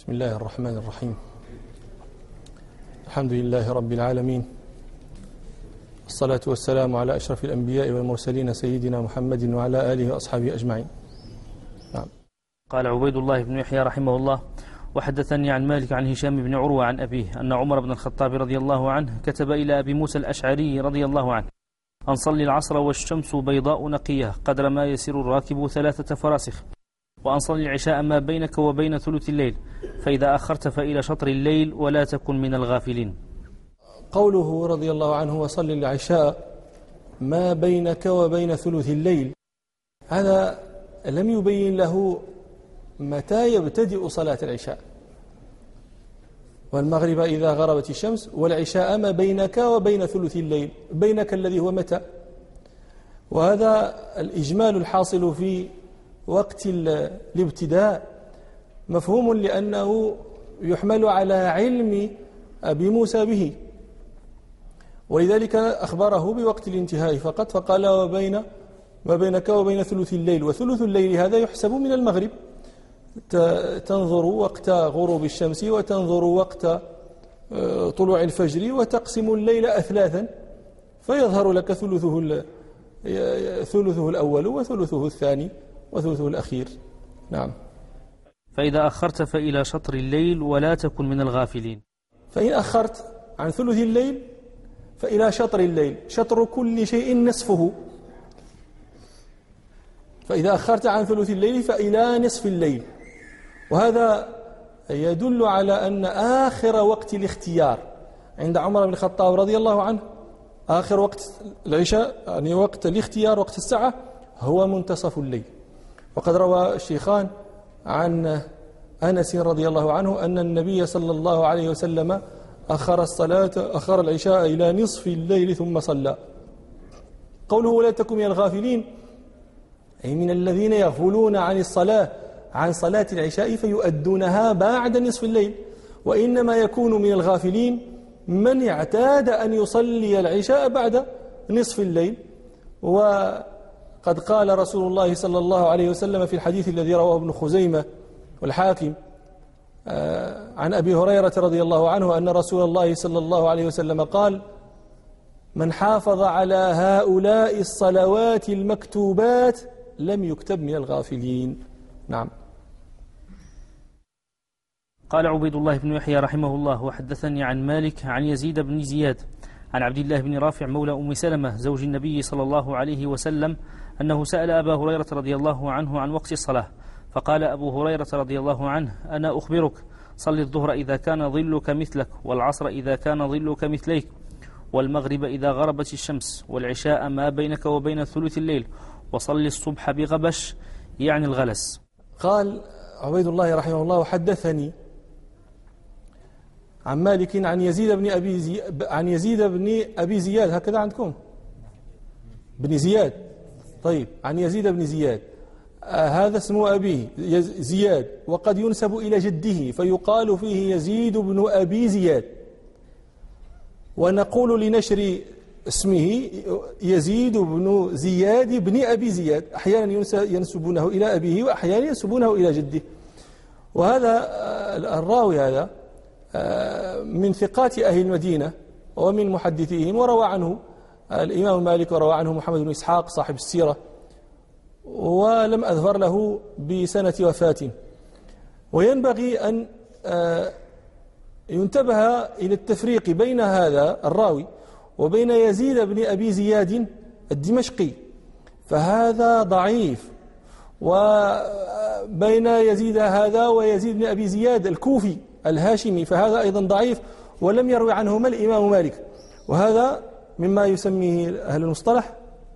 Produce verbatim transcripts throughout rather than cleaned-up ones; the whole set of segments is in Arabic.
بسم الله الرحمن الرحيم. الحمد لله رب العالمين، الصلاة والسلام على أشرف الأنبياء والمرسلين سيدنا محمد وعلى آله وأصحابه أجمعين. نعم. قال عبيد الله بن يحيى رحمه الله: وحدثني عن مالك عن هشام بن عروة عن أبيه أن عمر بن الخطاب رضي الله عنه كتب إلى أبي موسى الأشعري رضي الله عنه أن صلي العصر والشمس بيضاء نقية قدر ما يسير الراكب ثلاثة فراسخ، وأن صلي العشاء ما بينك وبين ثلث الليل، فإذا أخرت فإلى شطر الليل ولا تكن من الغافلين. قوله رضي الله عنه وصلي العشاء ما بينك وبين ثلث الليل، هذا لم يبين له متى يبتدئ صلاة العشاء، والمغرب إذا غربت الشمس، والعشاء ما بينك وبين ثلث الليل، بينك الذي هو متى. وهذا الإجمال الحاصل في وقت الابتداء مفهوم لأنه يحمل على علم أبي موسى به، ولذلك أخبره بوقت الانتهاء فقط، فقال وبين ما بينك وبين ثلث الليل، وثلث الليل هذا يحسب من المغرب، تنظر وقت غروب الشمس وتنظر وقت طلوع الفجر وتقسم الليل أثلاثا فيظهر لك ثلثه ثلثه الأول وثلثه الثاني وثلثه الأخير. نعم. فإذا أخرت فإلى شطر الليل ولا تكن من الغافلين. فإن أخرت عن ثلث الليل فإلى شطر الليل، شطر كل شيء نصفه، فإذا أخرت عن ثلث الليل فإلى نصف الليل. وهذا يدل على أن آخر وقت الاختيار عند عمر بن الخطاب رضي الله عنه، آخر وقت العشاء يعني وقت الاختيار وقت الساعة هو منتصف الليل. وقد روى الشيخان عن أنس رضي الله عنه أن النبي صلى الله عليه وسلم أخر الصلاة أخر العشاء إلى نصف الليل ثم صلى. قوله ولا تكن من الغافلين أي من الذين يغفلون عن الصلاة عن صلاة العشاء فيؤدونها بعد نصف الليل، وإنما يكون من الغافلين من اعتاد أن يصلي العشاء بعد نصف الليل. وقد قال رسول الله صلى الله عليه وسلم في الحديث الذي رواه ابن خزيمة والحاكم عن أبي هريرة رضي الله عنه أن رسول الله صلى الله عليه وسلم قال: من حافظ على هؤلاء الصلوات المكتوبات لم يكتب من الغافلين. نعم. قال عبيد الله بن يحيى رحمه الله: وحدثني عن مالك عن يزيد بن زياد عن عبد الله بن رافع مولى أم سلمة زوج النبي صلى الله عليه وسلم أنه سأل أبا هريرة رضي الله عنه عن وقت الصلاة، فقال أبو هريرة رضي الله عنه: أنا أخبرك، صل الظهر إذا كان ظلك مثلك، والعصر إذا كان ظلك مثليك، والمغرب إذا غربت الشمس، والعشاء ما بينك وبين ثلث الليل، وصل الصبح بغبش يعني الغلس. قال عبيد الله رحمه الله: حدثني عن مالك عن يزيد بن أبي زي... عن يزيد بن أبي زياد، هكذا عندكم بن زياد، طيب، عن يزيد بن زياد، آه هذا اسم أبيه زياد، وقد ينسب إلى جده فيقال فيه يزيد بن أبي زياد، ونقول لنشر اسمه يزيد بن زياد بن أبي زياد، أحيانا ينسبونه إلى أبيه وأحيانا ينسبونه إلى جده. وهذا الراوي هذا من ثقات أهل المدينة ومن محدثيهم، وروى عنه الإمام مالك وروى عنه محمد بن إسحاق صاحب السيرة، ولم أظهر له بسنة وفاته. وينبغي أن ينتبه إلى التفريق بين هذا الراوي وبين يزيد بن أبي زياد الدمشقي، فهذا ضعيف، وبين يزيد هذا ويزيد بن أبي زياد الكوفي الهاشمي فهذا أيضا ضعيف، ولم يروي عنهما الإمام مالك. وهذا مما يسميه أهل المصطلح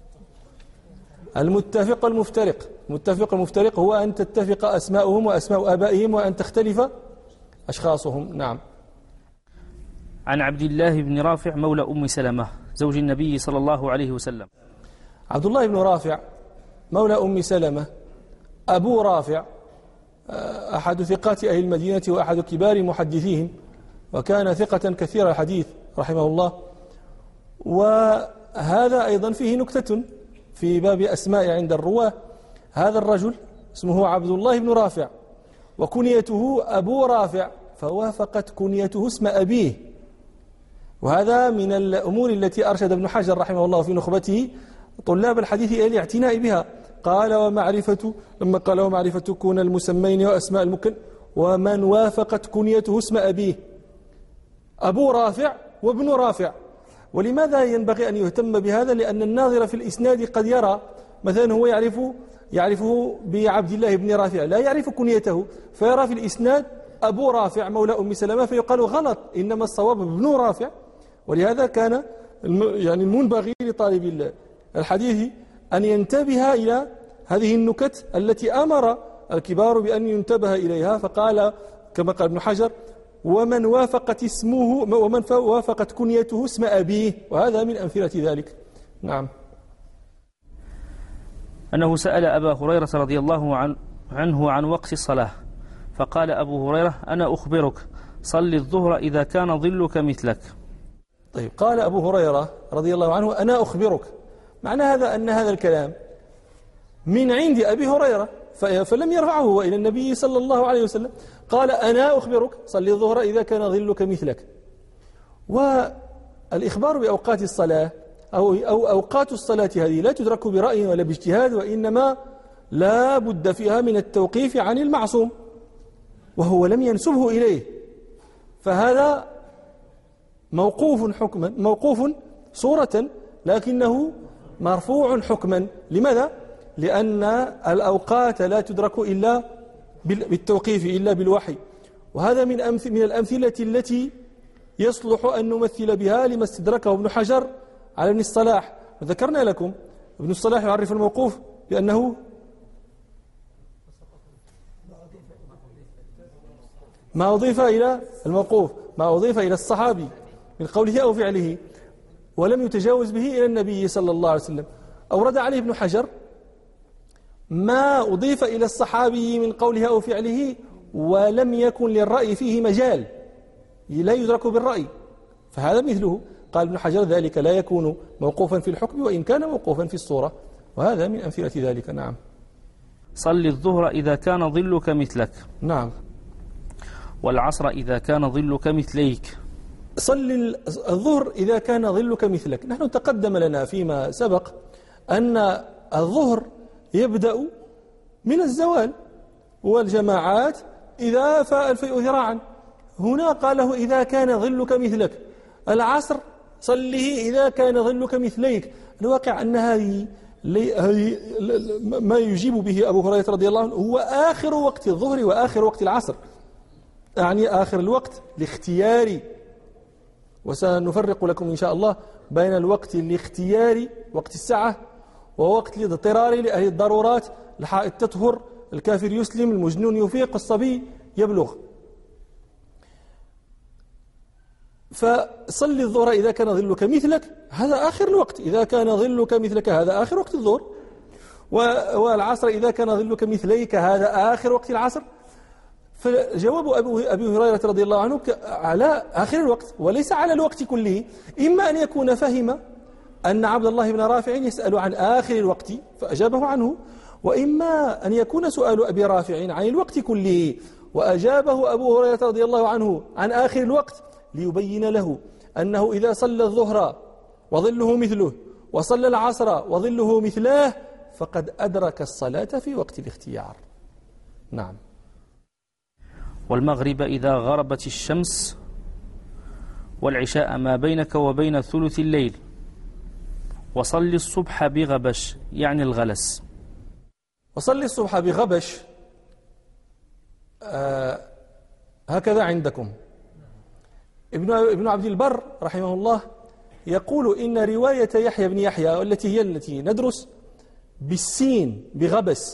المتفق والمفترق. المتفق والمفترق هو أن تتفق أسماؤهم وأسماء آبائهم وأن تختلف أشخاصهم. نعم. عن عبد الله بن رافع مولى أم سلمة زوج النبي صلى الله عليه وسلم. عبد الله بن رافع مولى أم سلمة أبو رافع أحد ثقات أهل المدينة وأحد كبار محدثيهم، وكان ثقة كثير الحديث رحمه الله. وهذا أيضا فيه نكتة في باب أسماء عند الرواة. هذا الرجل اسمه عبد الله بن رافع، وكنيته أبو رافع، فوافقت كنيته اسم أبيه. وهذا من الأمور التي أرشد ابن حجر رحمه الله في نخبته طلاب الحديث إلى الاعتناء بها. قال ومعرفة لما قال ومعرفة كون المسمين وأسماء المكن ومن وافقت كنيته اسم أبيه، أبو رافع وابن رافع. ولماذا ينبغي أن يهتم بهذا؟ لأن الناظر في الإسناد قد يرى مثلا هو يعرف يعرفه بعبد الله بن رافع، لا يعرف كنيته، فيرى في الإسناد أبو رافع مولى أم سلمة فيقال غلط، إنما الصواب ابن رافع. ولهذا كان يعني المنبغي لطالب الحديث أن ينتبه إلى هذه النكت التي أمر الكبار بأن ينتبه إليها. فقال كما قال ابن حجر ومن وافقت اسمه ومن وافقت كنيته اسم أبيه، وهذا من أمثلة ذلك. نعم. أنه سأل أبا هريرة رضي الله عنه عن وقت الصلاة، فقال أبو هريرة أنا أخبرك صل الظهر إذا كان ظلك مثلك. طيب، قال أبو هريرة رضي الله عنه أنا أخبرك، معنى هذا أن هذا الكلام من عند أبي هريرة، فلم يرفعه إلى النبي صلى الله عليه وسلم. قال أنا أخبرك صل الظهر إذا كان ظلك مثلك. والإخبار بأوقات الصلاة أو, أو أوقات الصلاة هذه لا تدرك برأي ولا باجتهاد، وإنما لا بد فيها من التوقيف عن المعصوم، وهو لم ينسبه إليه، فهذا موقوف حكما موقوف صورة لكنه مرفوع حكما. لماذا؟ لأن الأوقات لا تدرك إلا بالتوقيف إلا بالوحي. وهذا من أمثل من الأمثلة التي يصلح أن نمثل بها لما استدركه ابن حجر على ابن الصلاح. وذكرنا لكم ابن الصلاح يعرف الموقوف بأنه ما أضيف إلى الموقوف ما أضيف إلى الصحابي من قوله أو فعله ولم يتجاوز به إلى النبي صلى الله عليه وسلم. أورد عليه ابن حجر ما أضيف إلى الصحابي من قوله أو فعله ولم يكن للرأي فيه مجال، لا يدرك بالرأي، فهذا مثله. قال ابن حجر ذلك لا يكون موقوفا في الحكم وإن كان موقوفا في الصورة، وهذا من أمثلة ذلك. نعم. صل الظهر إذا كان ظلك مثلك. نعم. والعصر إذا كان ظلك مثليك. صل الظهر إذا كان ظلك مثلك. نحن تقدم لنا فيما سبق أن الظهر يبدأ من الزوال، والجماعات إذا فاء الفيء ذراعا. هنا قاله إذا كان ظلك مثلك. العصر صله إذا كان ظلك مثليك. الواقع أن هذه ما يجيب به أبو هريرة رضي الله عنه هو آخر وقت الظهر وآخر وقت العصر، يعني آخر الوقت الاختياري. وسنفرق لكم إن شاء الله بين الوقت الاختياري وقت الساعة ووقت الاضطراري لأهل الضرورات. الحائط تطهر، الكافر يسلم، المجنون يفيق، الصبي يبلغ. فصل الظهر إذا كان ظلك مثلك، هذا آخر الوقت. إذا كان ظلك مثلك هذا آخر وقت الظهر. والعصر إذا كان ظلك مثليك هذا آخر وقت العصر. فجواب أبي هريرة رضي الله عنه على آخر الوقت وليس على الوقت كله. إما أن يكون فهم أن عبد الله بن رافع يسأل عن آخر الوقت فأجابه عنه، وإما أن يكون سؤال أبي رافع عن الوقت كله وأجابه أبو هريرة رضي الله عنه عن آخر الوقت ليبين له أنه إذا صلى الظهر وظله مثله وصلى العصر وظله مثلاه فقد أدرك الصلاة في وقت الاختيار. نعم. والمغرب إذا غربت الشمس، والعشاء ما بينك وبين ثلث الليل، وصل الصبح بغبش يعني الغلس. وصل الصبح بغبش آه هكذا عندكم. ابن ابن عبد البر رحمه الله يقول إن رواية يحيى بن يحيى والتي هي التي ندرس بالسين بغبس،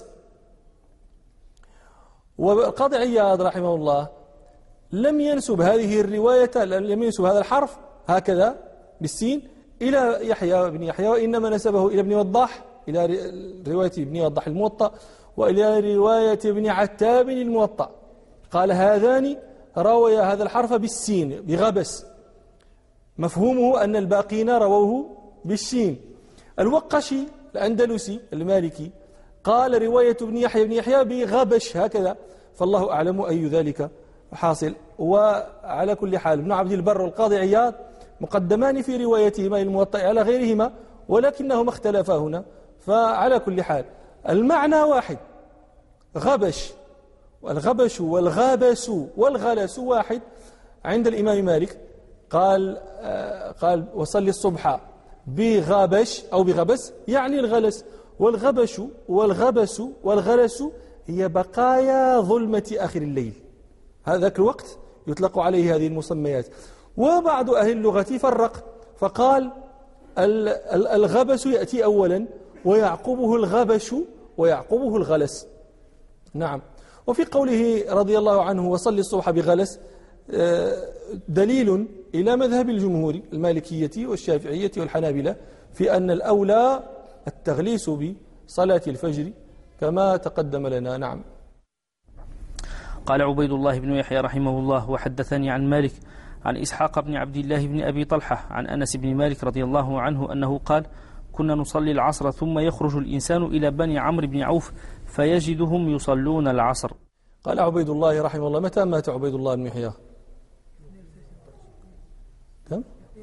والقاضي عياض رحمه الله لم ينسب هذه الرواية لم ينسب هذا الحرف هكذا بالسين إلى يحيى بن يحيى، وإنما نسبه إلى ابن وضاح، إلى رواية ابن وضاح الموطأ وإلى رواية ابن عتاب الموطأ. قال هذان روي هذا الحرف بالسين بغبس، مفهومه أن الباقين رووه بالشين. الوقشي الأندلسي المالكي قال رواية ابن يحيى بن يحيى بغبش هكذا، فالله أعلم أي ذلك حاصل. وعلى كل حال ابن عبد البر والقاضي عياض مقدمان في روايتهما الموطأ على غيرهما، ولكنهما اختلفا هنا. فعلى كل حال المعنى واحد، غبش، والغبش والغابس والغلس واحد عند الإمام مالك. قال قال وصلي الصبح بغابش أو بغبس يعني الغلس، والغبش والغبس والغلس هي بقايا ظلمة آخر الليل، هذاك الوقت يطلق عليه هذه المسميات. وبعض أهل اللغة فرق فقال الغبس يأتي أولا ويعقبه الغبش ويعقبه الغلس. نعم. وفي قوله رضي الله عنه وصلي الصبح بغلس دليل إلى مذهب الجمهور المالكية والشافعية والحنابلة في أن الأولى التغليس بصلاة الفجر كما تقدم لنا. نعم. قال عبيد الله بن يحيى رحمه الله وحدثني عن مالك عن إسحاق بن عبد الله بن أبي طلحة عن أنس بن مالك رضي الله عنه أنه قال كنا نصلي العصر ثم يخرج الإنسان إلى بني عمرو بن عوف فيجدهم يصلون العصر. قال عبيد الله رحمه الله متى مات عبيد الله بن يحيى؟ كم؟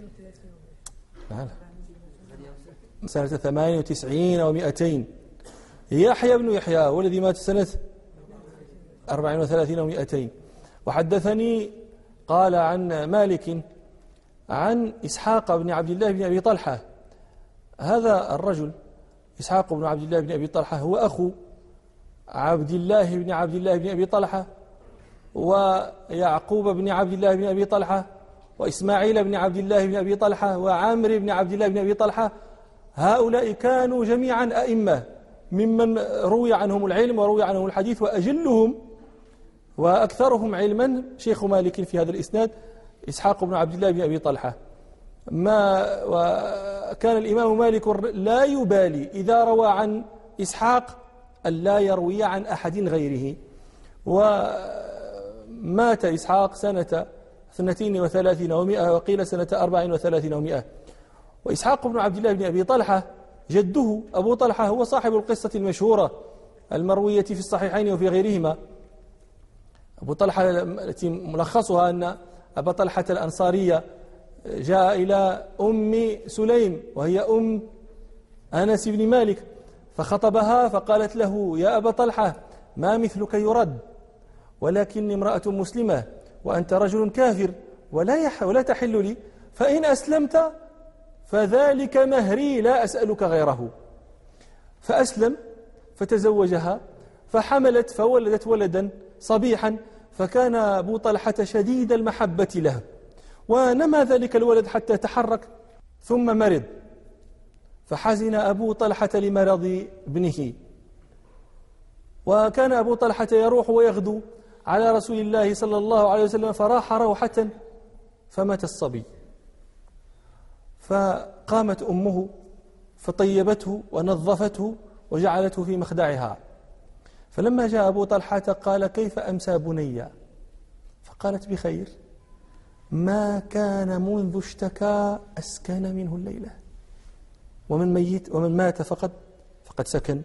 سنة ثمانية وتسعين ومئتين. يحيى بن يحيى والذي مات سنة أربعين وثلاثين ومئتين. وحدثني قال عن مالك عن إسحاق بن عبد الله بن أبي طلحة. هذا الرجل إسحاق بن عبد الله بن أبي طلحة هو أخو عبد الله بن عبد الله بن أبي طلحة ويعقوب بن عبد الله بن أبي طلحة وإسماعيل بن عبد الله بن أبي طلحة وعامر بن عبد الله بن أبي طلحة. هؤلاء كانوا جميعا أئمة ممن روي عنهم العلم وروي عنهم الحديث، وأجلهم وأكثرهم علما شيخ مالك في هذا الإسناد إسحاق بن عبد الله بن أبي طلحة. ما وكان الإمام مالك لا يبالي إذا روى عن إسحاق أن لا يروي عن أحد غيره. ومات إسحاق سنة اثنتين وثلاثين ومئة وقيل سنة أربع وثلاثين ومئة. وإسحاق بن عبد الله بن أبي طلحة جده أبو طلحة هو صاحب القصة المشهورة المروية في الصحيحين وفي غيرهما. أبو طلحة التي ملخصها أن أبا طلحة الأنصارية جاء إلى أم سليم وهي أم أنس بن مالك فخطبها فقالت له يا أبا طلحة ما مثلك يرد، ولكني امرأة مسلمة وأنت رجل كافر ولا يح ولا تحل لي، فإن أسلمت فذلك مهري لا أسألك غيره. فأسلم فتزوجها فحملت فولدت ولدا صبيحا، فكان أبو طلحة شديد المحبة له، ونمى ذلك الولد حتى تحرك ثم مرض، فحزن أبو طلحة لمرض ابنه. وكان أبو طلحة يروح ويغدو على رسول الله صلى الله عليه وسلم، فراح روحة فمات الصبي. فقامت أمه فطيبته ونظفته وجعلته في مخدعها. فلما جاء أبو طلحة قال كيف أمسى بني؟ فقالت بخير، ما كان منذ اشتكى أسكن منه الليلة، ومن ميت ومن مات فقد فقد سكن.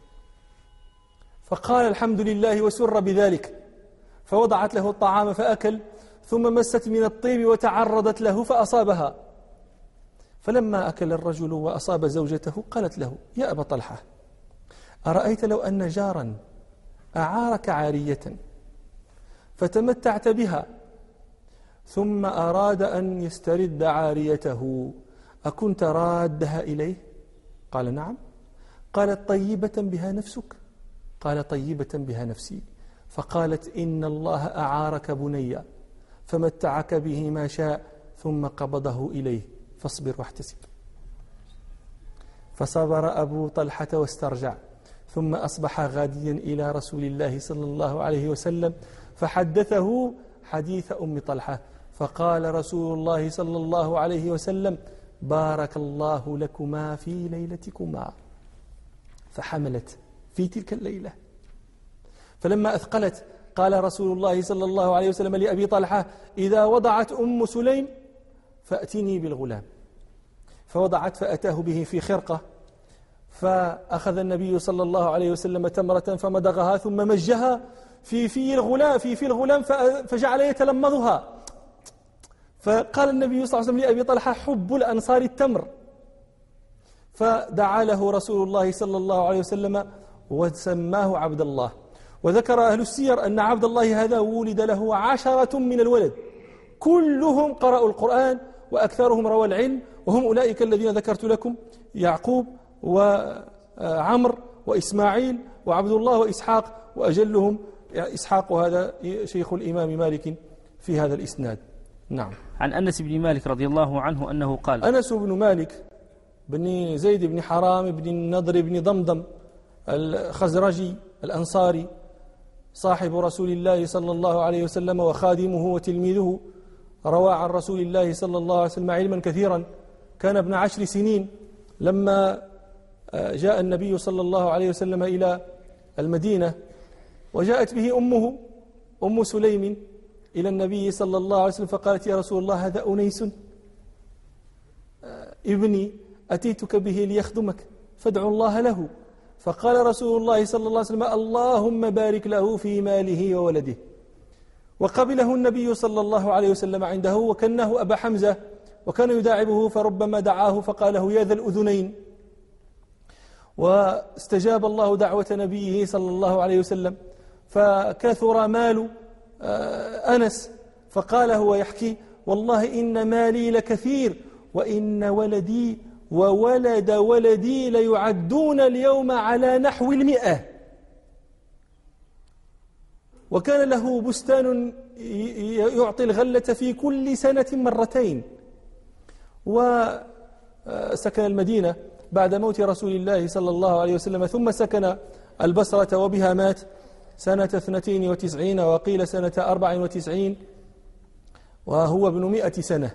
فقال الحمد لله وسر بذلك، فوضعت له الطعام فأكل، ثم مست من الطيب وتعرضت له فأصابها. فلما أكل الرجل وأصاب زوجته قالت له يا أبا طلحة أرأيت لو أن جارا أعارك عارية فتمتعت بها ثم أراد أن يسترد عاريته أكنت رادها إليه؟ قال نعم. قالت طيبة بها نفسك؟ قال طيبة بها نفسي. فقالت إن الله أعارك بني فمتعك به ما شاء ثم قبضه إليه فاصبر واحتسب. فصبر أبو طلحة واسترجع، ثم أصبح غاديا إلى رسول الله صلى الله عليه وسلم فحدثه حديث أم طلحة، فقال رسول الله صلى الله عليه وسلم بارك الله لكما في ليلتكما. فحملت في تلك الليلة. فلما أثقلت قال رسول الله صلى الله عليه وسلم لأبي طلحة إذا وضعت أم سليم فأتني بالغلام. فوضعت فأتاه به في خرقة، فأخذ النبي صلى الله عليه وسلم تمرة فمضغها ثم مجها في في الغلام في في الغلام فجعل يتلمضها. فقال النبي صلى الله عليه وسلم لأبي طلحة: حب الأنصار التمر. فدعا له رسول الله صلى الله عليه وسلم وسماه عبد الله. وذكر أهل السير أن عبد الله هذا ولد له عشرة من الولد، كلهم قرأوا القرآن وأكثرهم روى العلم، وهم أولئك الذين ذكرت لكم: يعقوب وعمر وإسماعيل وعبد الله وإسحاق، وأجلهم إسحاق، وهذا شيخ الإمام مالك في هذا الإسناد. نعم. عن أنس بن مالك رضي الله عنه أنه قال: أنس بن مالك بن زيد بن حرام بن النضر بن ضمضم الخزرجي الأنصاري، صاحب رسول الله صلى الله عليه وسلم وخادمه وتلميذه، روى عن رسول الله صلى الله عليه وسلم علما كثيرا. كان ابن عشر سنين لما جاء النبي صلى الله عليه وسلم إلى المدينة، وجاءت به أمه أم سليم إلى النبي صلى الله عليه وسلم فقالت: يا رسول الله، هذا أنيس ابني أتيتك به ليخدمك فادعو الله له. فقال رسول الله صلى الله عليه وسلم: اللهم بارك له في ماله وولده. وقبله النبي صلى الله عليه وسلم عنده، وكنه أبا حمزة، وكان يداعبه فربما دعاه فقال له: يا ذا الأذنين. واستجاب الله دعوة نبيه صلى الله عليه وسلم، فكثر مال أنس، فقال هو يحكي: والله إن مالي لكثير، وإن ولدي وولد ولدي ليعدون اليوم على نحو المئة. وكان له بستان يعطي الغلة في كل سنة مرتين. وسكن المدينة بعد موت رسول الله صلى الله عليه وسلم، ثم سكن البصرة، وبها مات سنة اثنتين وتسعين، وقيل سنة أربع وتسعين، وهو ابن مئة سنة.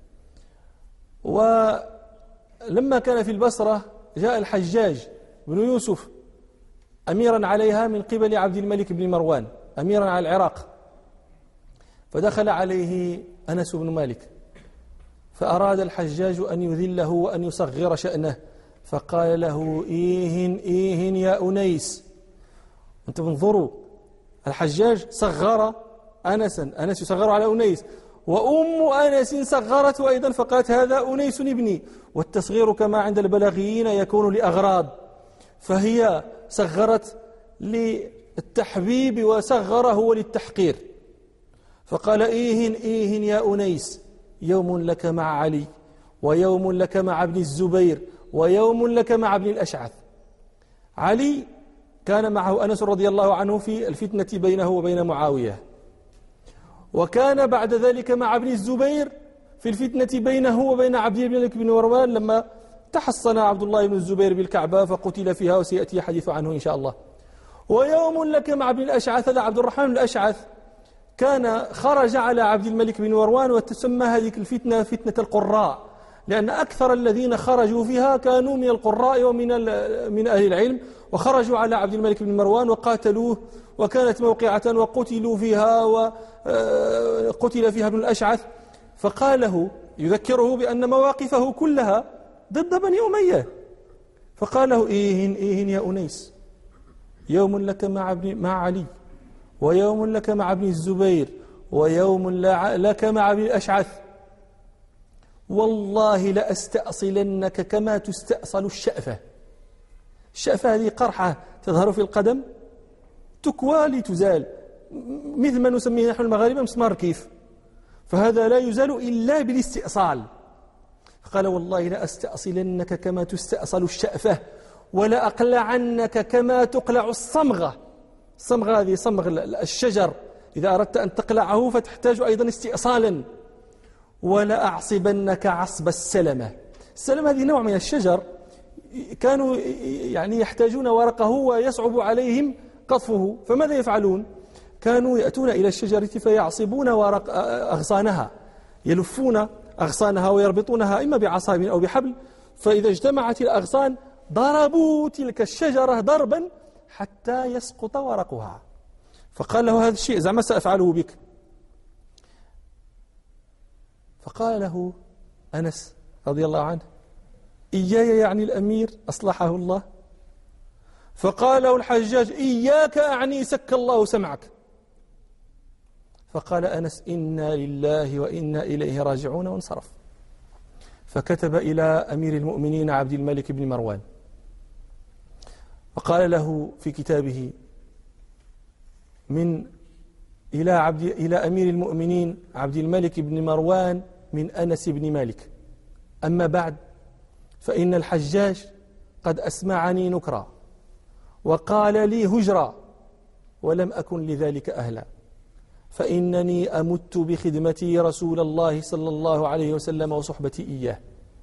ولما كان في البصرة جاء الحجاج بن يوسف أميرا عليها من قبل عبد الملك بن مروان، أميرا على العراق، فدخل عليه أنس بن مالك، فأراد الحجاج أن يذله وأن يصغر شأنه، فقال له: إيهن إيهن يا أنيس. أنتم انظروا، الحجاج صغر أنسا، أنس يصغر على أنيس، وأم أنس صغرت أيضا فقالت: هذا أنيس ابني. والتصغير كما عند البلاغيين يكون لأغراض، فهي صغرت للتحبيب وصغره وللتحقير. فقال: إيهن إيهن يا أنيس، يوم لك مع علي، ويوم لك مع ابن الزبير، ويوم لك مع ابن الأشعث. علي كان معه أنس رضي الله عنه في الفتنة بينه وبين معاوية، وكان بعد ذلك مع ابن الزبير في الفتنة بينه وبين عبد الملك بن مروان لما تحصن عبد الله بن الزبير بالكعبة فقتل فيها، وسيأتي حديث عنه إن شاء الله. ويوم لك مع ابن الأشعث، هذا عبد الرحمن بن الأشعث كان خرج على عبد الملك بن مروان، وتسمى هذه الفتنة فتنة القراء، لأن أكثر الذين خرجوا فيها كانوا من القراء ومن من أهل العلم، وخرجوا على عبد الملك بن مروان وقاتلوه، وكانت موقعة وقتلوا فيها، وقتل فيها ابن الأشعث. فقال له يذكره بأن مواقفه كلها ضد بني أمية، فقال له: إيهن إيهن يا أنيس، يوم لك مع ابن مع علي، ويوم لك مع ابن الزبير، ويوم لك مع ابن الأشعث، والله لأستأصلنك كما تستأصل الشأفة. الشأفة هذه قرحة تظهر في القدم، تكوى لتزال، مثل ما نسميه نحن المغاربة مسمار كيف، فهذا لا يزال إلا بالاستئصال. فقال: والله لأستأصلنك كما تستأصل الشأفة، ولأقلعنك كما تقلع الصمغة. الصمغة هذه صمغ الشجر، إذا أردت أن تقلعه فتحتاج أيضا استئصالا. ولأعصبنك عصب السلمة. السلمة هذه نوع من الشجر، كانوا يعني يحتاجون ورقه ويصعب عليهم قطفه، فماذا يفعلون؟ كانوا يأتون إلى الشجرة فيعصبون ورق أغصانها، يلفون أغصانها ويربطونها إما بعصا أو بحبل، فإذا اجتمعت الأغصان ضربوا تلك الشجرة ضربا حتى يسقط ورقها. فقال له: هذا الشيء زعما سأفعله بك. فقال له أنس رضي الله عنه: إياي يعني الأمير أصلحه الله؟ فقال له الحجاج: إياك أعني سك الله سمعك. فقال أنس: إنا لله وإنا إليه راجعون، وانصرف. فكتب إلى أمير المؤمنين عبد الملك بن مروان فقال له في كتابه: من إلى, عبد إلى أمير المؤمنين عبد الملك بن مروان من أنس بن مالك: أما بعد، فإن الحجاج قد أسمعني نكرا وقال لي هجرا، ولم أكن لذلك أهلا، فإنني أمت بخدمتي رسول الله صلى الله عليه وسلم وصحبتي إياه.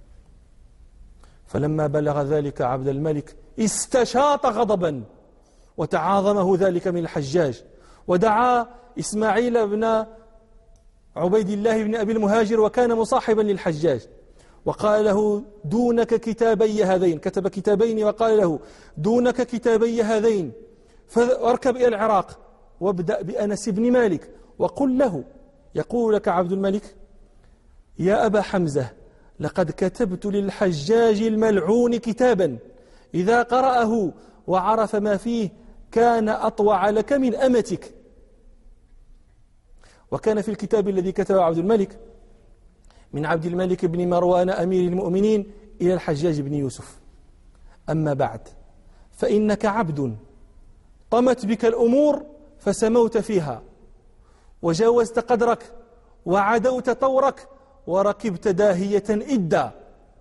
فلما بلغ ذلك عبد الملك استشاط غضبا، وتعاظمه ذلك من الحجاج، ودعا إسماعيل بن عبيد الله بن أبي المهاجر وكان مصاحبا للحجاج، وقال له: دونك كتابي هذين، كتب كتابين وقال له: دونك كتابي هذين، فاركب إلى العراق وابدأ بأنس بن مالك وقل له، يقول لك عبد الملك: يا أبا حمزة، لقد كتبت للحجاج الملعون كتابا إذا قرأه وعرف ما فيه كان أطوع لك من أمتك. وكان في الكتاب الذي كتبه عبد الملك من عبد الملك بن مروان أمير المؤمنين إلى الحجاج بن يوسف: أما بعد، فإنك عبد طمت بك الأمور فسموت فيها، وجاوزت قدرك، وعدوت طورك، وركبت داهية إدا،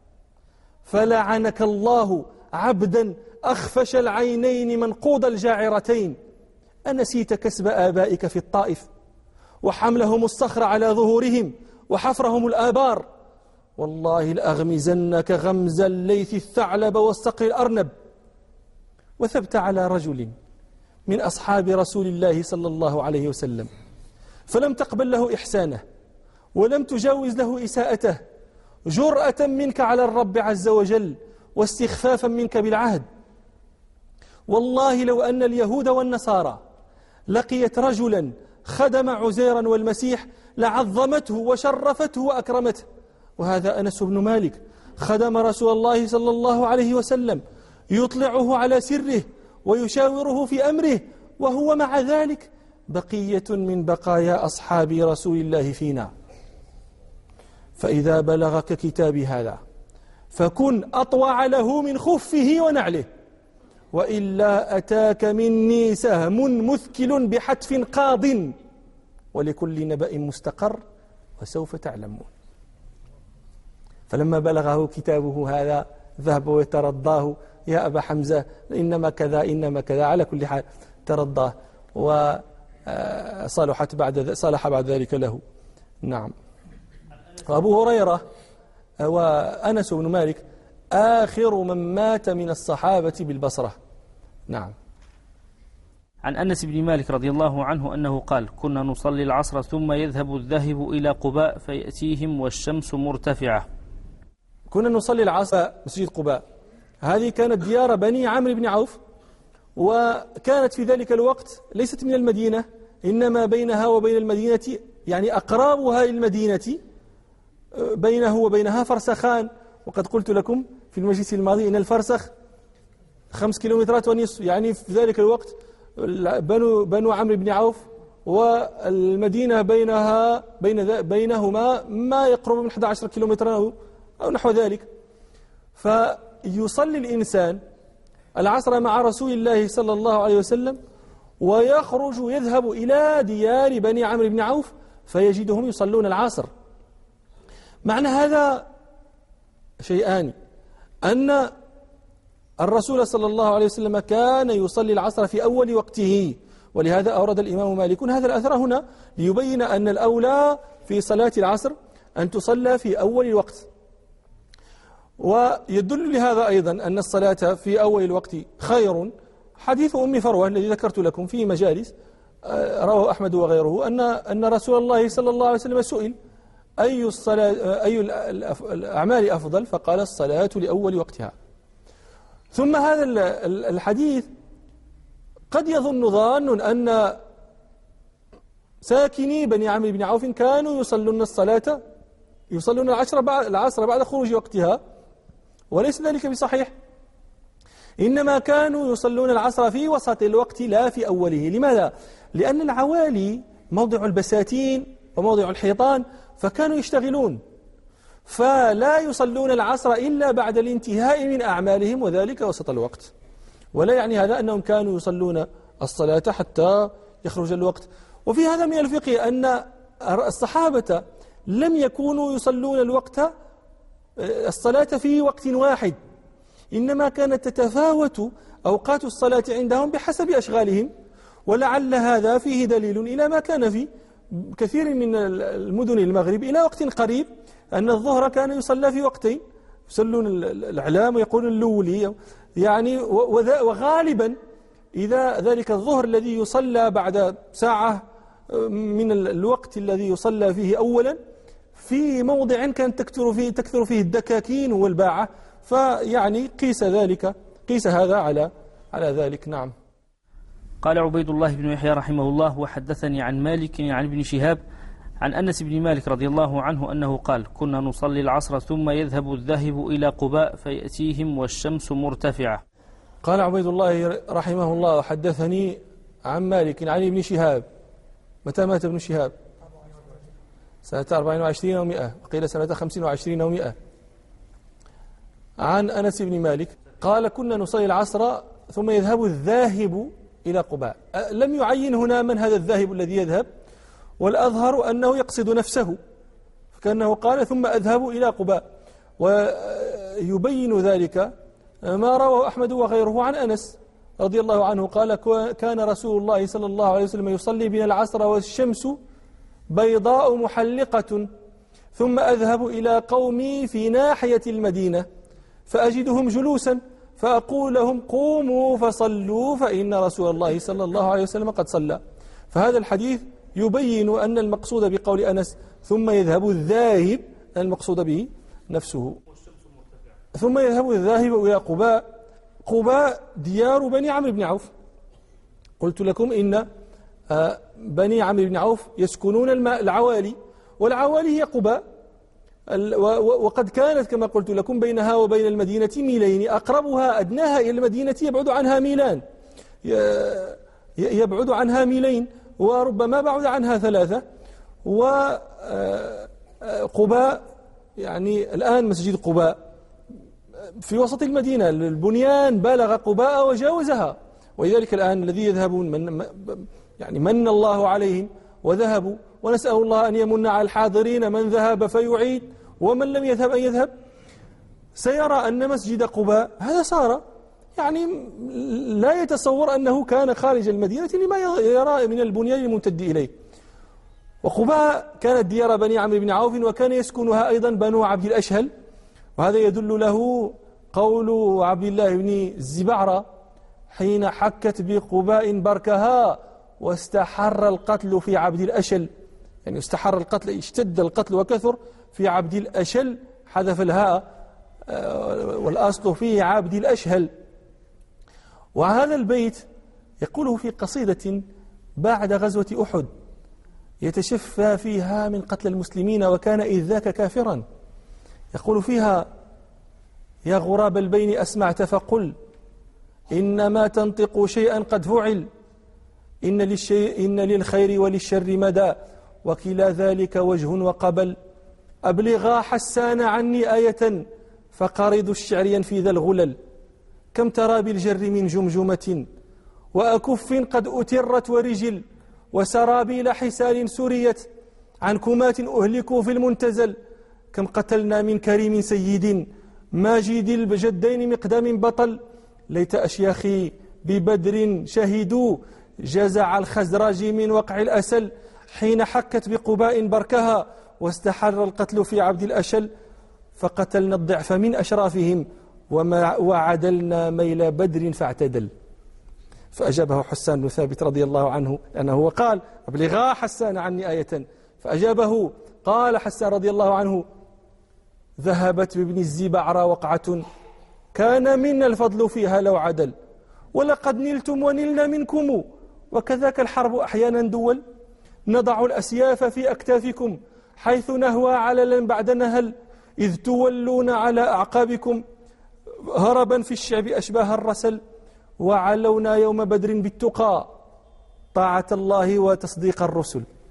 فلعنك الله عبدا أخفش العينين منقوض الجاعرتين، أنسيت كسب آبائك في الطائف، وحملهم الصخر على ظهورهم، وحفرهم الآبار؟ والله لأغمزنك غمز الليث الثعلب والصقر الأرنب. وثبت على رجل من أصحاب رسول الله صلى الله عليه وسلم، فلم تقبل له إحسانه، ولم تجاوز له إساءته، جرأة منك على الرب عز وجل، واستخفافا منك بالعهد. والله لو أن اليهود والنصارى لقيت رجلا خدم عزيرا والمسيح لعظمته وشرفته وأكرمته، وهذا أنس بن مالك خدم رسول الله صلى الله عليه وسلم، يطلعه على سره ويشاوره في أمره، وهو مع ذلك بقية من بقايا أصحاب رسول الله فينا. فإذا بلغك كتابي هذا فكن أطوع له من خفه ونعله، وإلا أتاك مني سهم مثكل بحتف قاض، ولكل نبأ مستقر وسوف تعلمون. فلما بلغه كتابه هذا ذهب ويترضاه: يا أبا حمزة، إنما كذا إنما كذا. على كل حال ترضاه وصلحت بعد صلح بعد ذلك له. نعم. وأبو هريرة وأنس بن مالك آخر من مات من الصحابة بالبصرة. نعم. عن أنس بن مالك رضي الله عنه أنه قال: كنا نصلي العصر ثم يذهب الذاهب إلى قباء فيأتيهم والشمس مرتفعة. كنا نصلي العصر مسجد قباء، هذه كانت ديار بني عمرو بن عوف، وكانت في ذلك الوقت ليست من المدينة، إنما بينها وبين المدينة يعني أقرابها للمدينة بينه وبينها فرسخان. وقد قلت لكم في المجلس الماضي إن الفرسخ خمس كيلومترات ونصف، يعني في ذلك الوقت بنو, بنو عمرو بن عوف والمدينة بينها بين بينهما ما يقرب من أحد عشر كيلومترا أو نحو ذلك. فيصلي الإنسان العصر مع رسول الله صلى الله عليه وسلم، ويخرج يذهب إلى ديار بني عمرو بن عوف فيجدهم يصلون العصر. معنى هذا شيئان: أن الرسول صلى الله عليه وسلم كان يصلي العصر في أول وقته، ولهذا أورد الإمام مالك هذا الأثر هنا ليبين أن الأولى في صلاة العصر أن تصلى في أول الوقت. ويدل لهذا أيضا أن الصلاة في أول الوقت خير حديث أم فروة الذي ذكرت لكم في مجالس رواه أحمد وغيره، أن أن رسول الله صلى الله عليه وسلم سئل: أي الصلاة أي الأعمال أفضل؟ فقال: الصلاة لأول وقتها. ثم هذا الحديث قد يظن ظان أن ساكني بني عمرو بن عوف كانوا يصلون الصلاة يصلون العشر بعد العصر بعد خروج وقتها، وليس ذلك بصحيح، إنما كانوا يصلون العصر في وسط الوقت لا في أوله. لماذا؟ لأن العوالي موضع البساتين وموضع الحيطان، فكانوا يشتغلون، فلا يصلون العصر إلا بعد الانتهاء من أعمالهم، وذلك وسط الوقت. ولا يعني هذا أنهم كانوا يصلون الصلاة حتى يخرج الوقت. وفي هذا من الفقه أن الصحابة لم يكونوا يصلون الوقت الصلاة في وقت واحد، إنما كانت تتفاوت أوقات الصلاة عندهم بحسب أشغالهم. ولعل هذا فيه دليل إلى ما كان في كثير من المدن المغرب إلى وقت قريب، أن الظهر كان يصلى في وقتين، يصلون الإعلام ويقولون اللولي يعني، وغالبا إذا ذلك الظهر الذي يصلى بعد ساعة من الوقت الذي يصلى فيه أولا في موضع كان تكثر فيه تكثر فيه الدكاكين والباعة، فيعني قيس ذلك قيس هذا على على ذلك. نعم. قال عبيد الله بن يحيى رحمه الله: وحدثني عن مالك عن ابن شهاب عن أنس بن مالك رضي الله عنه أنه قال: كنا نصلي العصر ثم يذهب الذاهب إلى قباء فيأتيهم والشمس مرتفعة. قال عبيد الله رحمه الله: وحدثني عن مالك عن ابن شهاب. متى مات ابن شهاب؟ سنة أربع وعشرين ومئة، وقيل سنة خمس وعشرين ومئة. عن أنس بن مالك قال: كنا نصلي العصر ثم يذهب الذاهب إلى قباء. لم يعين هنا من هذا الذاهب الذي يذهب، والأظهر أنه يقصد نفسه، فكأنه قال: ثم أذهب إلى قباء. ويبين ذلك ما رواه أحمد وغيره عن أنس رضي الله عنه قال: كان رسول الله صلى الله عليه وسلم يصلي بنا العصر والشمس بيضاء محلقة، ثم أذهب إلى قومي في ناحية المدينة فأجدهم جلوسا فأقول لهم: قوموا فصلوا فإن رسول الله صلى الله عليه وسلم قد صلى. فهذا الحديث يبين أن المقصود بقول أنس ثم يذهب الذاهب المقصود به نفسه. ثم يذهب الذاهب إلى قباء. قباء ديار بني عمرو بن عوف. قلت لكم إن بني عمرو بن عوف يسكنون العوالي، والعوالي هي قباء، وقد كانت كما قلت لكم بينها وبين المدينة ميلين، أقربها أدناها إلى المدينة يبعد عنها ميلان، يبعد عنها ميلين، وربما بعد عنها ثلاثة. وقباء يعني الآن مسجد قباء في وسط المدينة، البنيان بلغ قباء وجاوزها، ولذلك الآن الذي يذهبون من يعني من الله عليهم وذهبوا، ونسأل الله أن يمن على الحاضرين من ذهب فيعيد، ومن لم يذهب أن يذهب، سيرى أن مسجد قباء هذا صار يعني لا يتصور أنه كان خارج المدينة لما يرى من البنيان الممتد إليه. وقباء كانت ديار بني عمرو بن عوف، وكان يسكنها أيضا بنو عبد الأشهل، وهذا يدل له قول عبد الله بن الزبعرة: حين حكت بقباء بركها واستحر القتل في عبد الأشل، يعني استحر القتل، اشتد القتل وكثر في عبد الأشل، حذف الهاء والأصل فيه عبد الأشهل. وهذا البيت يقوله في قصيدة بعد غزوة أحد يتشفى فيها من قتل المسلمين، وكان إذ ذاك كافرا، يقول فيها: يا غراب البين أسمعت فقل إنما تنطق شيئا قد فعل، إن للشيء إن للخير وللشر مدى، وكلا ذلك وجه وقبل، أبلغا حسان عني آية فقارض الشعر ينفي ذا الغلل، كم ترى بالجر من جمجمة وأكف قد أترت ورجل، وسرابيل حسال سريت عن كمات أهلكوا في المنتزل، كم قتلنا من كريم سيد ماجد الجدين مقدام بطل، ليت أشياخي ببدر شهدوا جزع الخزرج من وقع الأسل، حين حكت بقباء بركها واستحر القتل في عبد الأشل، فقتلنا الضعف من أشرافهم وما وعدلنا ميل بدر فاعتدل. فأجابه حسان بن ثابت رضي الله عنه، لأنه هو قال: أبلغا حسان عني آية، فأجابه قال حسان رضي الله عنه: ذهبت بابن الزبعرى وقعة كان منا الفضل فيها لو عدل، ولقد نلتم ونلنا منكم، وكذاك الحرب أحيانا دول، نضع الأسياف في أكتافكم حيث نهوى عللا بعد نهل، إذ تولون على أعقابكم هربا في الشعب أشباه الرسل، وعلونا يوم بدر بالتقى طاعة الله وتصديق الرسل.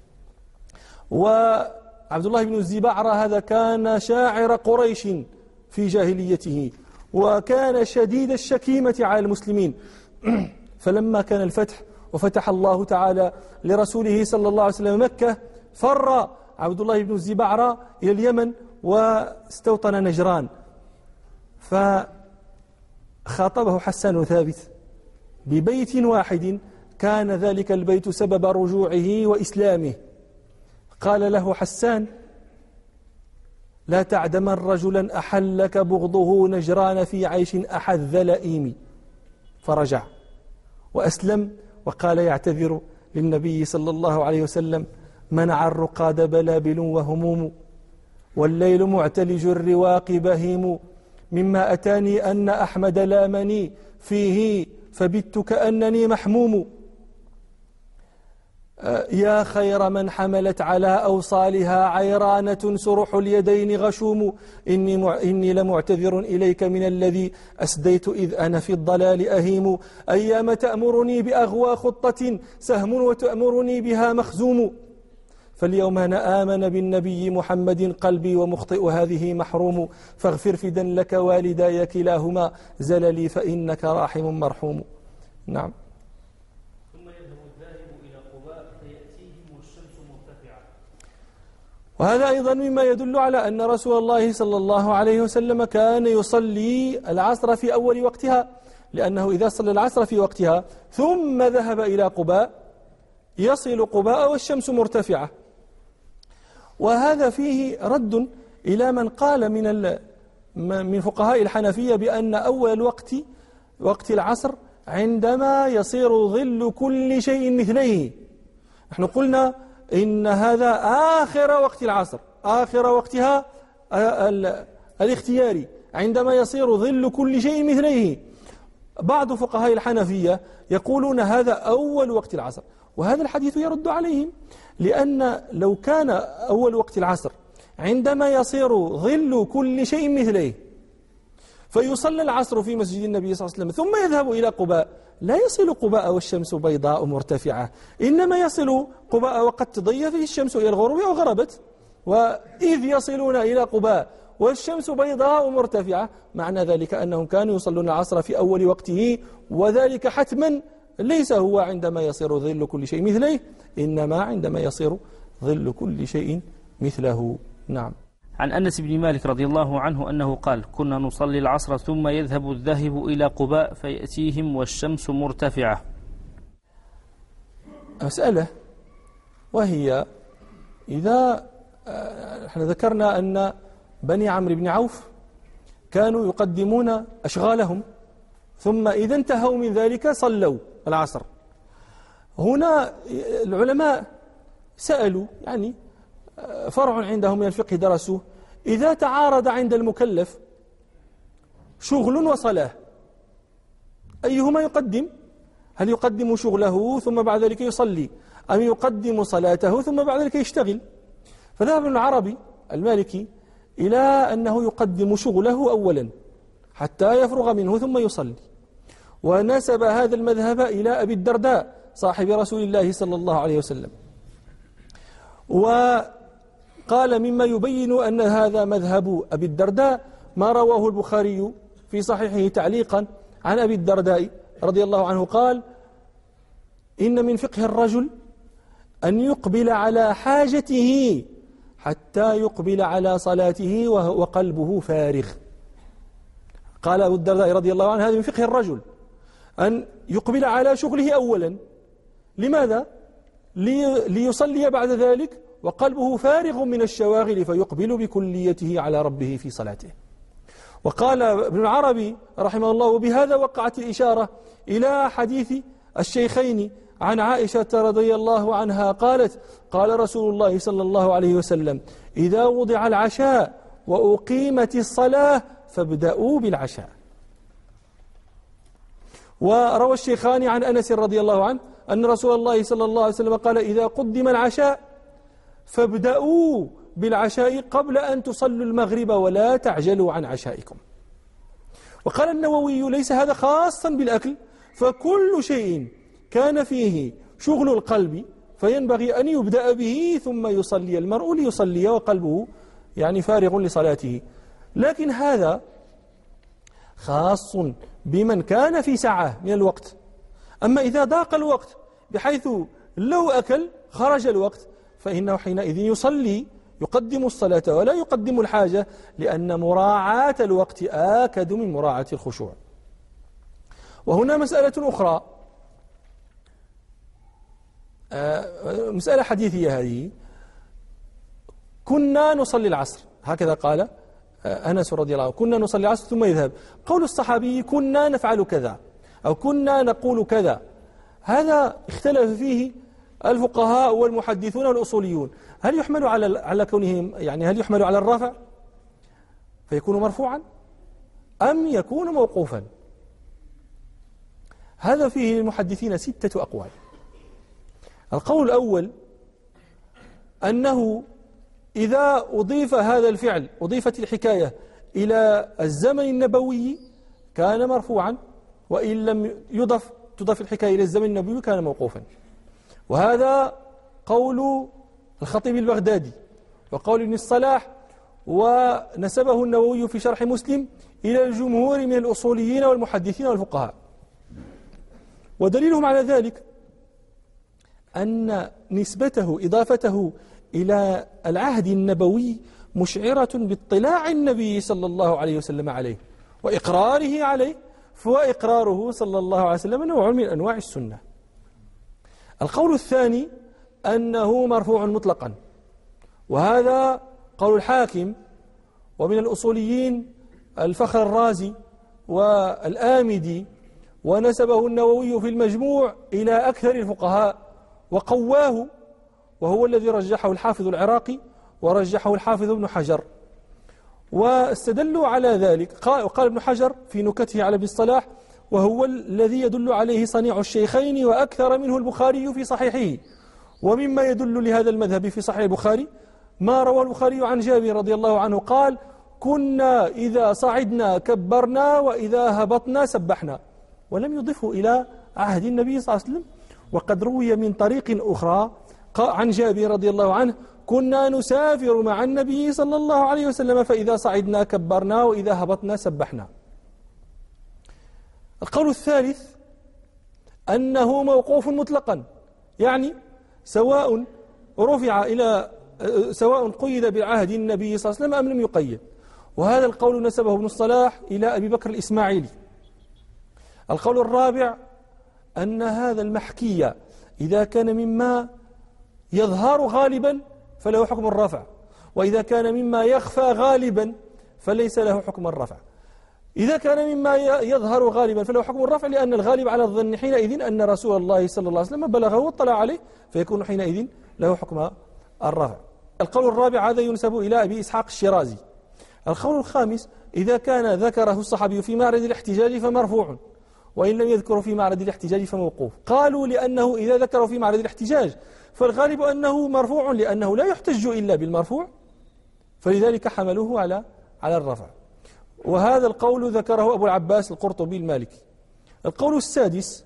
وعبد الله بن الزبعرة هذا كان شاعر قريش في جاهليته، وكان شديد الشكيمة على المسلمين. فلما كان الفتح وفتح الله تعالى لرسوله صلى الله عليه وسلم مكة، فر عبد الله بن الزبعرة إلى اليمن واستوطن نجران، فخاطبه حسان ثابت ببيت واحد، كان ذلك البيت سبب رجوعه وإسلامه. قال له حسان: لا تعدمن رجلا أحلك بغضه نجران في عيش أحذ لئيم. فرجع وأسلم، وقال يعتذر للنبي صلى الله عليه وسلم: منع الرقاد بلابل وهموم، والليل معتلج الرواق بهيم، مما أتاني أن أحمد لامني فيه فبت كأنني محموم. يا خير من حملت على أوصالها عيرانة سرح اليدين غشوم، إني, مع إني لمعتذر إليك من الذي أسديت إذ أنا في الضلال أهيم. أيام تأمرني بأغوى خطة سهم وتأمرني بها مخزوم، فاليوم أنا آمن بالنبي محمد قلبي ومخطئ هذه محروم، فاغفر فدا لك والداي كلاهما زللي فإنك راحم مرحوم. نعم. وهذا أيضا مما يدل على أن رسول الله صلى الله عليه وسلم كان يصلي العصر في أول وقتها، لأنه إذا صلى العصر في وقتها ثم ذهب إلى قباء يصل قباء والشمس مرتفعة. وهذا فيه رد إلى من قال من من فقهاء الحنفية بأن أول الوقت وقت العصر عندما يصير ظل كل شيء مثليه. نحن قلنا إن هذا آخر وقت العصر، آخر وقتها الاختياري عندما يصير ظل كل شيء مثليه. بعض فقهاء الحنفية يقولون هذا أول وقت العصر، وهذا الحديث يرد عليهم، لأن لو كان أول وقت العصر عندما يصير ظل كل شيء مثليه فيصلى العصر في مسجد النبي صلى الله عليه وسلم ثم يذهب إلى قباء، لا يصل قباء والشمس بيضاء مرتفعة، إنما يصل قباء وقد تضيف الشمس إلى الغروب أو غربت، وإذ يصلون إلى قباء والشمس بيضاء مرتفعة معنى ذلك أنهم كانوا يصلون العصر في أول وقته، وذلك حتما ليس هو عندما يصير ظل كل شيء مثله، إنما عندما يصير ظل كل شيء مثله. نعم. عن أنس بن مالك رضي الله عنه أنه قال: كنا نصلي العصر ثم يذهب الذاهب إلى قباء فيأتيهم والشمس مرتفعة. مسألة، وهي إذا احنا ذكرنا أن بني عمرو بن عوف كانوا يقدمون أشغالهم، ثم إذا انتهوا من ذلك صلوا العصر. هنا العلماء سألوا، يعني فرع عندهم من الفقه درسوه، إذا تعارض عند المكلف شغل وصلاة أيهما يقدم؟ هل يقدم شغله ثم بعد ذلك يصلي، أم يقدم صلاته ثم بعد ذلك يشتغل؟ فذهب ابن العربي المالكي إلى أنه يقدم شغله أولا حتى يفرغ منه ثم يصلي، ونسب هذا المذهب إلى أبي الدرداء صاحب رسول الله صلى الله عليه وسلم، وقال مما يبين أن هذا مذهب أبي الدرداء ما رواه البخاري في صحيحه تعليقا عن أبي الدرداء رضي الله عنه قال: إن من فقه الرجل أن يقبل على حاجته حتى يقبل على صلاته وقلبه فارغ. قال أبو الدرداء رضي الله عنه: هذا من فقه الرجل أن يقبل على شغله أولا. لماذا؟ لي ليصلي بعد ذلك وقلبه فارغ من الشواغل فيقبل بكليته على ربه في صلاته. وقال ابن العربي رحمه الله: وبهذا وقعت الإشارة إلى حديث الشيخين عن عائشة رضي الله عنها قالت: قال رسول الله صلى الله عليه وسلم: إذا وضع العشاء وأقيمت الصلاة فابدأوا بالعشاء. وروى الشيخان عن أنس رضي الله عنه أن رسول الله صلى الله عليه وسلم قال: إذا قدم العشاء فابدأوا بالعشاء قبل أن تصلوا المغرب ولا تعجلوا عن عشائكم. وقال النووي: ليس هذا خاصا بالأكل، فكل شيء كان فيه شغل القلب فينبغي أن يبدأ به ثم يصلي المرء ليصلي وقلبه يعني فارغ لصلاته. لكن هذا خاص بمن كان في سعة من الوقت. أما إذا ضاق الوقت بحيث لو أكل خرج الوقت فإنه حينئذ يصلي، يقدم الصلاة ولا يقدم الحاجة، لأن مراعاة الوقت آكد من مراعاة الخشوع. وهنا مسألة أخرى، مسألة حديثية هذه. كنا نصلي العصر، هكذا قال أنس رضي الله عنه، كنا نصلي العصر ثم يذهب. قول الصحابي كنا نفعل كذا أو كنا نقول كذا، هذا اختلف فيه الفقهاء والمحدثون والأصوليون. هل يحمل على على كونهم يعني هل يحمل على الرفع فيكون مرفوعا أم يكون موقوفا؟ هذا فيه للمحدثين ستة أقوال. القول الأول أنه إذا أضيف هذا الفعل، أضيفت الحكاية إلى الزمن النبوي كان مرفوعا، وإن لم يضف تضف الحكاية إلى الزمن النبوي كان موقوفا. وهذا قول الخطيب البغدادي وقول ابن الصلاح، ونسبه النووي في شرح مسلم إلى الجمهور من الأصوليين والمحدثين والفقهاء. ودليلهم على ذلك أن نسبته إضافته إلى العهد النبوي مشعرة باطلاع النبي صلى الله عليه وسلم عليه وإقراره عليه، فإقراره صلى الله عليه وسلم نوع من أنواع السنة. القول الثاني أنه مرفوع مطلقا، وهذا قول الحاكم ومن الأصوليين الفخر الرازي والآمدي، ونسبه النووي في المجموع إلى أكثر الفقهاء وقواه، وهو الذي رجحه الحافظ العراقي ورجحه الحافظ ابن حجر. واستدلوا على ذلك، قال ابن حجر في نكته على ابن الصلاح: وهو الذي يدل عليه صنيع الشيخين وأكثر منه البخاري في صحيحه. ومما يدل لهذا المذهب في صحيح البخاري ما روى البخاري عن جابر رضي الله عنه قال: كنا إذا صعدنا كبرنا وإذا هبطنا سبحنا، ولم يضفه إلى عهد النبي صلى الله عليه وسلم. وقد روي من طريق أخرى عن جابر رضي الله عنه: كنا نسافر مع النبي صلى الله عليه وسلم فإذا صعدنا كبرنا وإذا هبطنا سبحنا. القول الثالث أنه موقوف مطلقا، يعني سواء رفع إلى سواء قيد بعهد النبي صلى الله عليه وسلم أم لم يقيد. وهذا القول نسبه ابن الصلاح إلى أبي بكر الإسماعيلي. القول الرابع أن هذا المحكي إذا كان مما يظهر غالبا فله حكم الرفع، وإذا كان مما يخفى غالبا فليس له حكم الرفع. إذا كان مما يظهر غالبا فله حكم الرفع، لأن الغالب على الظن حينئذ أن رسول الله صلى الله عليه وسلم بلغه واطلع عليه، فيكون حينئذ له حكم الرفع. القول الرابع هذا ينسب إلى أبي إسحاق الشيرازي. القول الخامس: إذا كان ذكره الصحابي في معرض الاحتجاج فمرفوع، وإن لم يذكره في معرض الاحتجاج فموقوف. قالوا لأنه إذا ذكره في معرض الاحتجاج فالغالب أنه مرفوع، لأنه لا يحتج إلا بالمرفوع، فلذلك حملوه على على الرفع. وهذا القول ذكره أبو العباس القرطبي المالكي. القول السادس: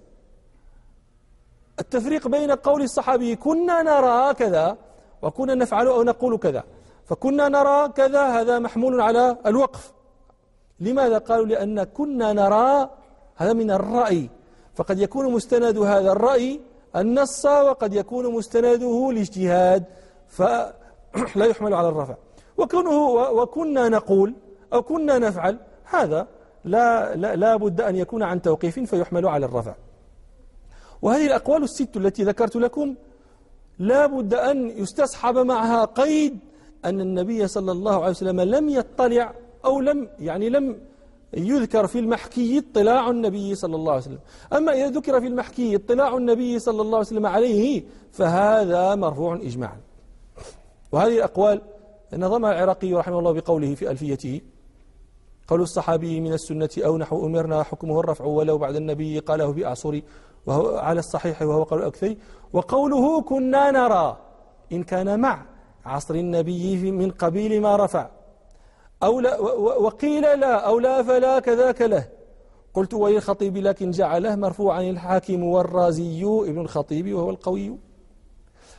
التفريق بين قول الصحابي كنا نرى كذا وكنا نفعل أو نقول كذا. فكنا نرى كذا هذا محمول على الوقف. لماذا؟ قالوا لأن كنا نرى هذا من الرأي، فقد يكون مستند هذا الرأي النص، وقد يكون مستنده الاجتهاد، فلا يحمل على الرفع. وكونه وكنا نقول أو كنا نفعل هذا لا, لا, لا بد أن يكون عن توقيف فيحمل على الرفع. وهذه الأقوال الست التي ذكرت لكم لا بد أن يستصحب معها قيد أن النبي صلى الله عليه وسلم لم يطلع أو لم يعني لم يذكر في المحكي اطلاع النبي صلى الله عليه وسلم. أما إذا ذكر في المحكي اطلاع النبي صلى الله عليه وسلم عليه فهذا مرفوع إجماعا. وهذه الأقوال نظمها العراقي رحمه الله بقوله في ألفيته: قول الصحابي من السنة أو نحو أمرنا حكمه الرفع ولو بعد النبي قاله بأعصري وهو على الصحيح وهو قول الأكثر. وقوله كنا نرى إن كان مع عصر النبي من قبيل ما رفع أو لا وقيل لا أو لا فلا كذاك له. قلت وللخطيب لكن جعله مرفوعا الحاكم والرازي ابن الخطيب وهو القوي.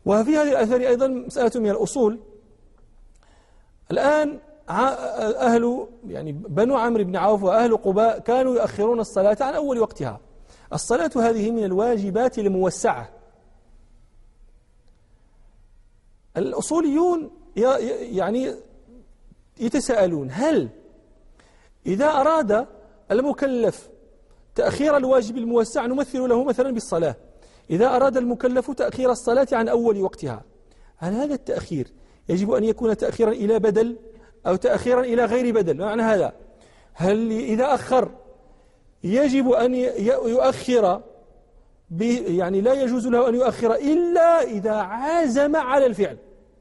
وفي هذه الآثار أيضا مسألة من الأصول. الآن أهل يعني بنو عمرو بن عوف وأهل قباء كانوا يؤخرون الصلاة عن أول وقتها. الصلاة هذه من الواجبات الموسعة. الأصوليون يعني يتساءلون: هل إذا أراد المكلف تأخير الواجب الموسع نمثل له مثلا بالصلاة، إذا أراد المكلف تأخير الصلاة عن أول وقتها، هل هذا التأخير يجب أن يكون تأخيرا إلى بدل أو تأخيرا إلى غير بدل؟ معنى هذا، هل إذا أخر يجب أن يؤخر يعني لا يجوز له أن يؤخر إلا إذا عازم على الفعل،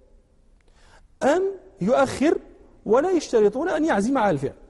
أم يؤخر ولا يشترطون أن يعزم على الفعل؟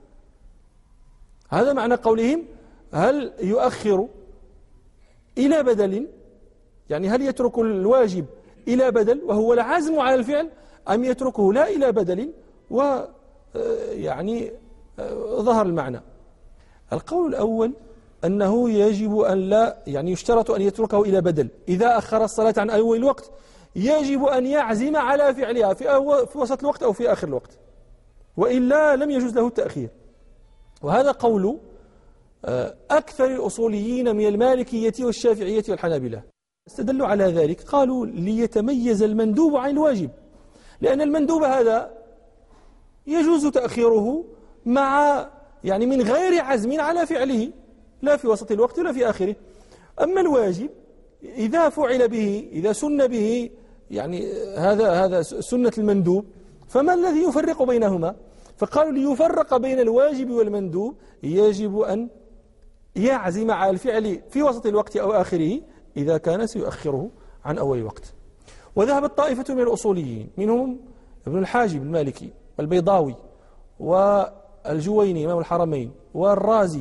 هذا معنى قولهم: هل يؤخر إلى بدل، يعني هل يترك الواجب إلى بدل وهو العزم على الفعل، أم يتركه لا إلى بدل و يعني ظهر المعنى. القول الأول أنه يجب أن لا يعني يشترط أن يتركه إلى بدل. إذا أخر الصلاة عن أول الوقت يجب أن يعزم على فعلها في وسط الوقت أو في آخر الوقت، وإلا لم يجوز له التأخير. وهذا قول أكثر الأصوليين من المالكية والشافعية والحنابلة. استدلوا على ذلك، قالوا: ليتميز المندوب عن الواجب، لأن المندوب هذا يجوز تأخيره مع يعني من غير عزم على فعله، لا في وسط الوقت ولا في آخره. أما الواجب إذا فعل به، إذا سن به، يعني هذا هذا سنة المندوب، فما الذي يفرق بينهما؟ فقالوا: ليفرق بين الواجب والمندوب يجب أن يعزم على الفعل في وسط الوقت أو آخره إذا كان سيؤخره عن أول وقت. وذهبت طائفة من الأصوليين منهم ابن الحاجب المالكي والبيضاوي والجويني إمام الحرمين والرازي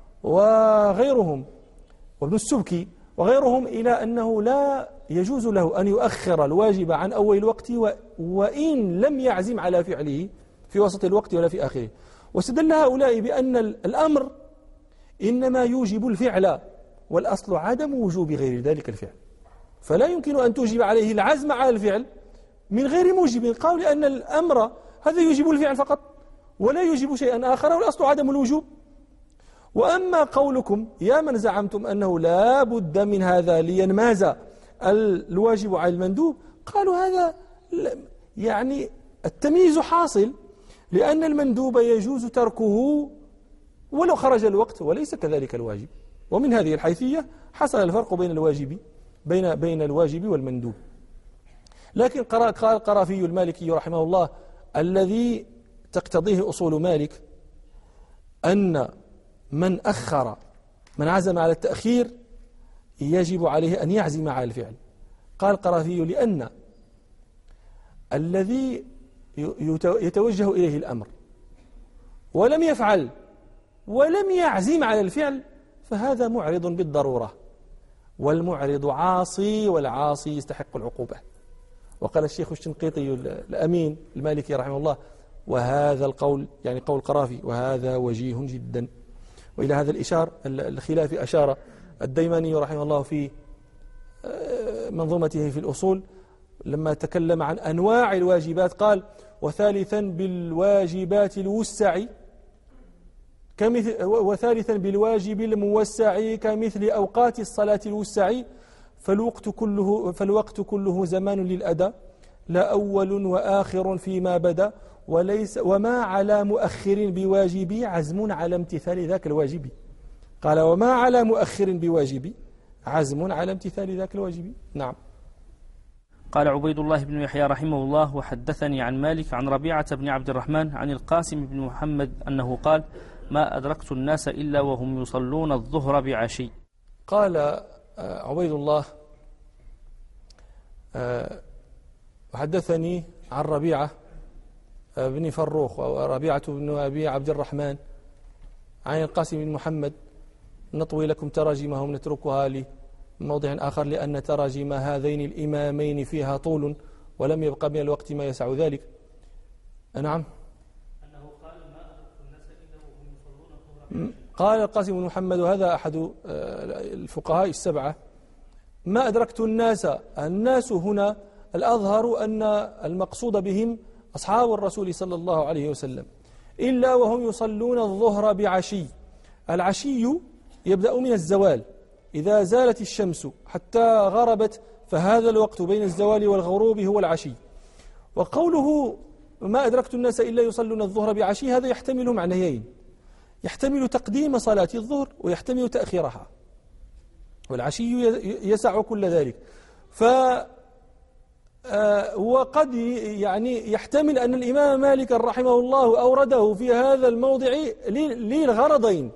وغيرهم وابن السبكي وغيرهم إلى أنه لا يجوز له أن يؤخر الواجب عن أول الوقت وإن لم يعزم على فعله في وسط الوقت ولا في آخره. واستدل هؤلاء بأن الأمر إنما يوجب الفعل، والأصل عدم وجوب غير ذلك الفعل، فلا يمكن أن توجب عليه العزم على الفعل من غير موجب. قالوا لأن الأمر هذا يوجب الفعل فقط ولا يوجب شيئا آخر، والأصل عدم الوجوب. وأما قولكم يا من زعمتم أنه لا بد من هذا لينماز الواجب على المندوب، قالوا هذا يعني التمييز حاصل، لأن المندوب يجوز تركه ولو خرج الوقت، وليس كذلك الواجب. ومن هذه الحيثية حصل الفرق بين الواجب بين بين الواجب والمندوب. لكن قال القرافي المالكي رحمه الله: الذي تقتضيه أصول مالك أن من أخر من عزم على التأخير يجب عليه أن يعزم على الفعل. قال القرافي: لأن الذي يتوجه إليه الأمر ولم يفعل ولم يعزم على الفعل فهذا معرض بالضرورة، والمعرض عاصي، والعاصي يستحق العقوبة. وقال الشيخ الشنقيطي الأمين المالكي رحمه الله: وهذا القول يعني قول القرافي وهذا وجيه جدا. وإلى هذا الإشار الخلاف أشار الديماني رحمه الله في منظومته في الأصول لما تكلم عن أنواع الواجبات، قال: وثالثا بالواجبات الوسع كمثل وثالثا بالواجب الموسع كمثل أوقات الصلاة الوسع، فالوقت كله فالوقت كله زمان للأداء، لا أول وآخر فيما بدا، وليس وما على مؤخر بواجب عزم على امتثال ذاك الواجب. قال: وما على مؤخر بواجب عزم على امتثال ذاك الواجب. نعم. قال عبيد الله بن يحيى رحمه الله: وحدثني عن مالك عن ربيعة بن عبد الرحمن عن القاسم بن محمد أنه قال: ما أدركت الناس إلا وهم يصلون الظهر بعشي. قال عبيد الله: وحدثني عن ربيعة بن فروخ وربيعة بن أبي عبد الرحمن عن القاسم بن محمد. نطوي لكم تراجمهم نتركها لموضع آخر، لأن تراجم هذين الإمامين فيها طول ولم يبقى من الوقت ما يسع ذلك. نعم. قال القاسم بن محمد، وهذا أحد الفقهاء السبعة: ما أدركت الناس، الناس هنا الأظهر أن المقصود بهم أصحاب الرسول صلى الله عليه وسلم، إلا وهم يصلون الظهر بعشي. العشي يبدأ من الزوال، إذا زالت الشمس حتى غربت فهذا الوقت بين الزوال والغروب هو العشي. وقوله ما أدركت الناس إلا يصلون الظهر بعشي هذا يحتمل معنيين، يحتمل تقديم صلاة الظهر ويحتمل تأخيرها، والعشي يسع كل ذلك. ف وقد يعني يحتمل أن الإمام مالك رحمه الله أورده في هذا الموضع للغرضين،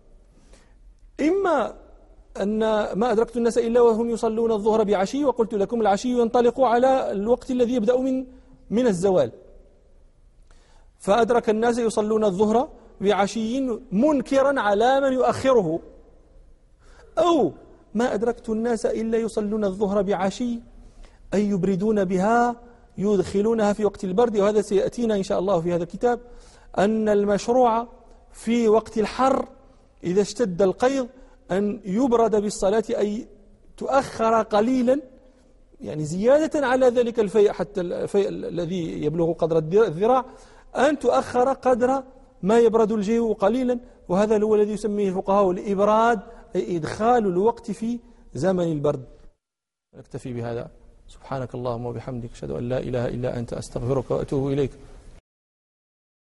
إما أن ما أدركت الناس إلا وهم يصلون الظهر بعشي، وقلت لكم العشي ينطلق على الوقت الذي يبدأ من من الزوال، فأدرك الناس يصلون الظهر بعشي منكرا على من يؤخره، أو ما أدركت الناس إلا يصلون الظهر بعشي أي يبردون بها، يدخلونها في وقت البرد. وهذا سيأتينا إن شاء الله في هذا الكتاب، أن المشروع في وقت الحر إذا اشتد القيض أن يبرد بالصلاة، أي تؤخر قليلا، يعني زيادة على ذلك الفيء، حتى الفيء الذي يبلغ قدر الذراع، أن تؤخر قدر ما يبرد الجو قليلا. وهذا هو الذي يسميه الفقهاء الإبراد، أي إدخال الوقت في زمن البرد. نكتفي بهذا. سبحانك اللهم وبحمدك، أشهد أن لا إله إلا أنت، أستغفرك وأتوب إليك.